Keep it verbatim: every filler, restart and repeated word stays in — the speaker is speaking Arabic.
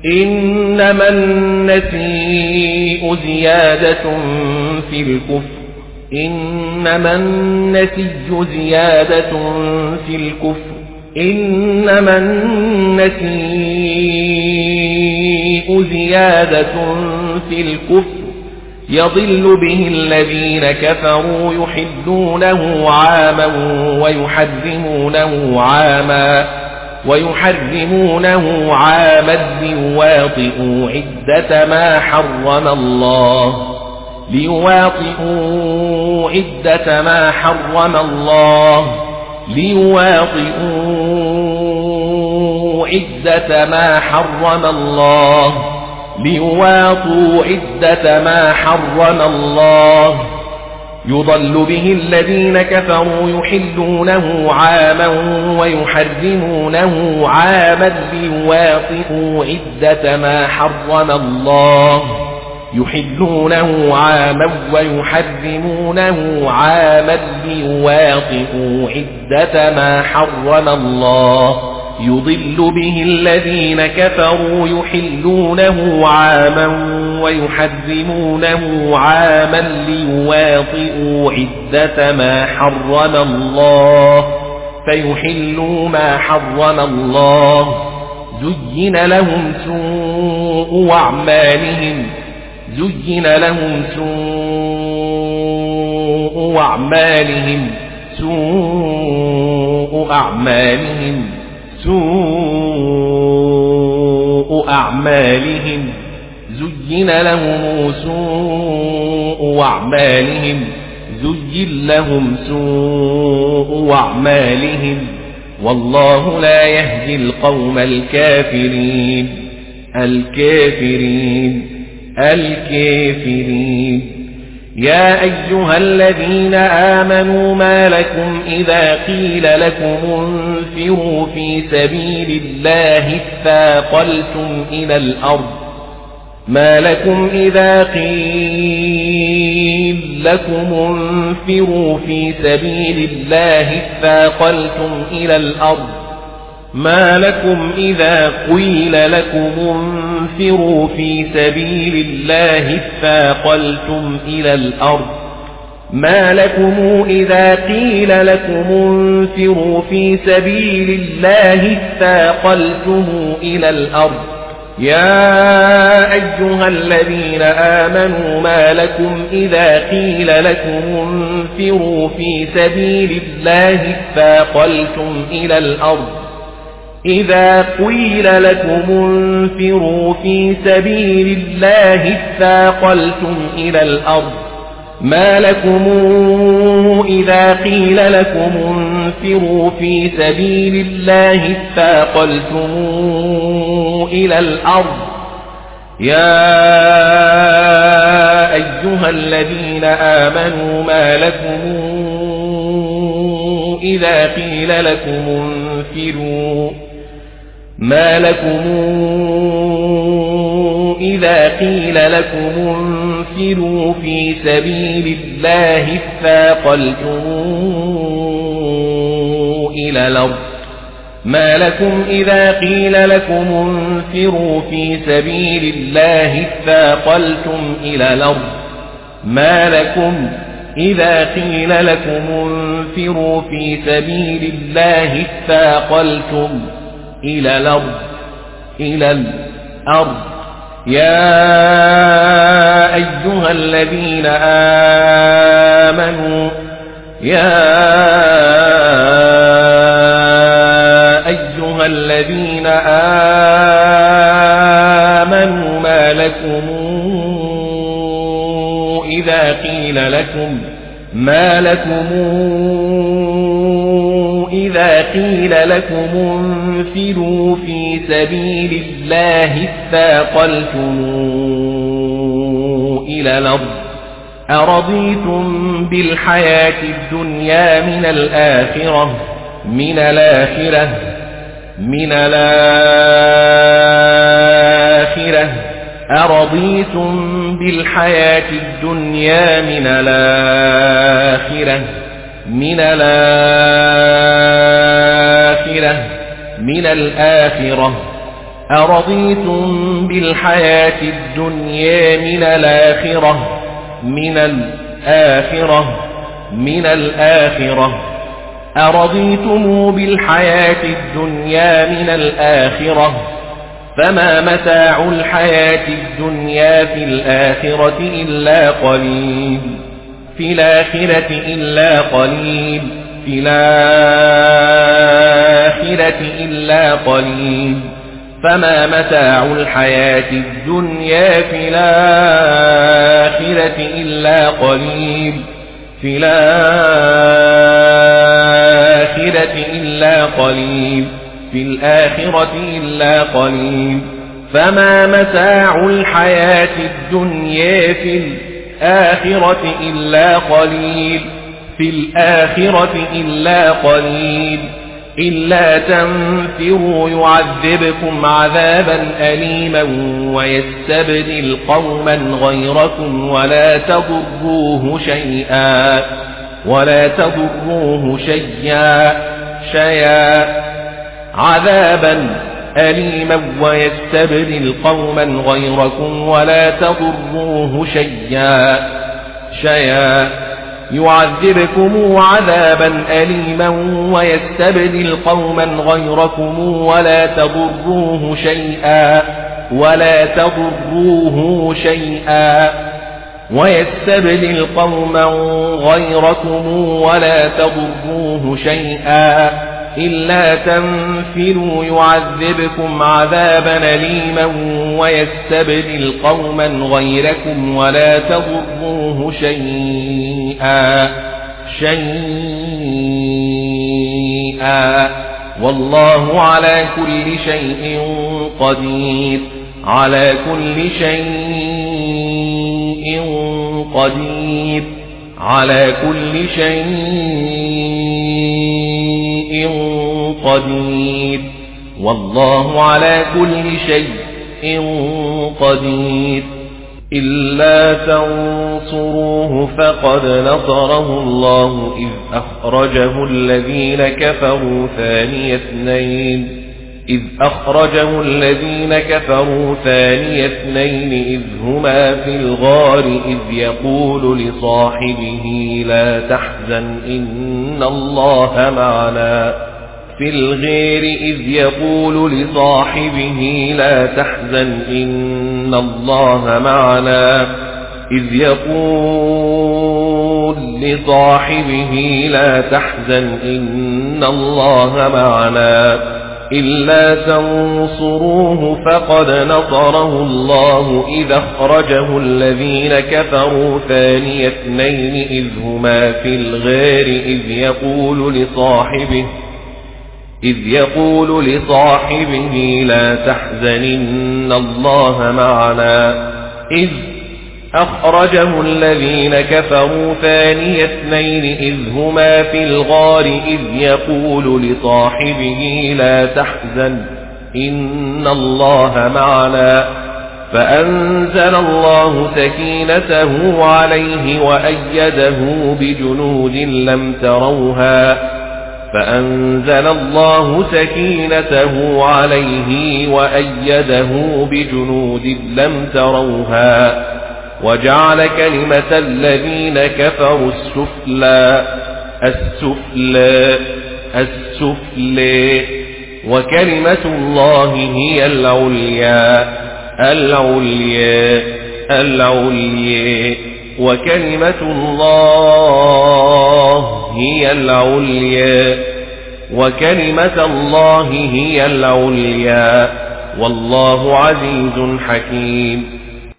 إنما النسيء زيادة في الكفر إنما النسيء زيادة في الكفر إنما النسيء زيادة في الكفر يضل به الذين كفروا يحلونه عاما ويحرمونه عاما ويحرمونه عاما ليواطئوا عدة ما حرم الله ليواطئوا عدة ما حرم الله ليواطئوا عدة ما حرم الله ليواطوا عدة ما حرم الله يضل به الذين كفروا يحلونه عاما ويحرمونه عاما ليواطئوا عدة ما حرم الله يحلونه عاما ويحرمونه عاما ليواطئوا عدة ما حرم الله يضل به الذين كفروا يحلونه عاما ويحرمونه عاما ليواطئوا عدة ما حرم الله فيحلوا ما حرم الله زين لهم سوء أعمالهم زين لهم سوء أعمالهم سوء أعمالهم سوء أعمالهم زين لهم سوء أعمالهم زين لهم سوء أعمالهم والله لا يهدي القوم الكافرين الكافرين الكافرين يا أيها الذين آمنوا ما لكم إذا قيل لكم انفروا في سبيل الله اثاقلتم إلى الأرض ما لكم إذا قيل لكم انفروا في سبيل الله اثاقلتم إلى الأرض ما لكم إذا قيل لكم انفروا في سبيل الله اثاقلتم إلى الأرض ما لكم إذا قيل لكم انفروا في سبيل الله اثاقلتم إلى الأرض يا أيها الذين آمنوا ما لكم إذا قيل لكم انفروا في سبيل الله اثاقلتم إلى الأرض إذا قيل لكم انفروا في سبيل الله اثاقلتم إلى الأرض ما لكم إذا قيل لكم انفروا في سبيل الله اثاقلتم إلى الأرض يا أيها الذين آمنوا ما لكم إذا قيل لكم انفروا ما لكم إذا قيل لكم انفروا في سبيل الله اثاقلتم إلى الأرض ما لكم إذا قيل لكم انفروا في سبيل الله اثاقلتم إلى الأرض ما لكم إذا قيل لكم انفروا في سبيل الله اثاقلتم إلى الأرض إلى الأرض يا أيها الذين آمنوا يا أيها الذين آمنوا ما لكم إذا قيل لكم ما لكم إذا قيل لكم انفروا في سبيل الله اثاقلتم إلى الأرض أرضيتم بالحياة الدنيا من الآخرة من الآخرة من الآخرة أرضيتم بالحياة الدنيا من الآخرة من الآخرة من الآخرة أرضيتم بالحياة الدنيا من الآخرة من الآخرة من الآخرة أرضيتم بالحياة الدنيا من الآخرة فما متاع الحياة الدنيا في الآخرة إلا قليل في الآخرة إلا قليل في الآخرة إلا قليل فما متاع الحياة الدنيا في الآخرة إلا قليل في الآخرة إلا قليل في الآخرة إلا قليل فما متاع الحياة الدنيا في الآخرة إلا قليل في الآخرة إلا قليل إلا تنفروا يعذبكم عذابا أليما ويستبدل قوما غيركم ولا تضروه شيئا ولا تضروه شيئا شيئا عذابا أليما ويستبدل قوما غيركم ولا تضروه شيئا شيئا يعذبكم عذابا أليما ويستبدل قوما غيركم ولا تضروه شيئا ولا تضروه شيئا ويستبدل قوما غيركم ولا تضروه شيئا إلا تنفروا يعذبكم عذابا أليما ويستبدل قوما غيركم ولا تضروه شيئا شيئا والله على كل شيء قدير على كل شيء قدير على كل شيء قدير والله على كل شيء قدير إلا تنصروه فقد نصره الله إذ أخرجه الذين كفروا ثاني اثنين إذ أخرجه الذين كفروا ثاني اثنين إذ هما في الغار إذ يقول لصاحبه لا تحزن إن الله معنا في الغير إذ يقول لصاحبه لا تحزن إن الله معنا إذ يقول لصاحبه لا تحزن إن الله معنا إلا تنصروه فقد نصره الله إذ أخرجه الذين كفروا ثاني اثنين إذ هما في الغار إذ يقول لصاحبه إذ يقول لصاحبه لا تحزن إن الله معنا إذ أخرجه الذين كفروا ثاني اثنين إذ هما في الغار إذ يقول لصاحبه لا تحزن إن الله معنا فأنزل الله سكينته عليه وأيده بجنود لم تروها فأنزل الله سكينته عليه وأيده بجنود لم تروها وجعل كلمة الذين كفروا السفلى السفلى السفلى وكلمة الله هي العليا العليا العليا وكلمة الله هي العليا وكلمة الله هي العليا والله عزيز حكيم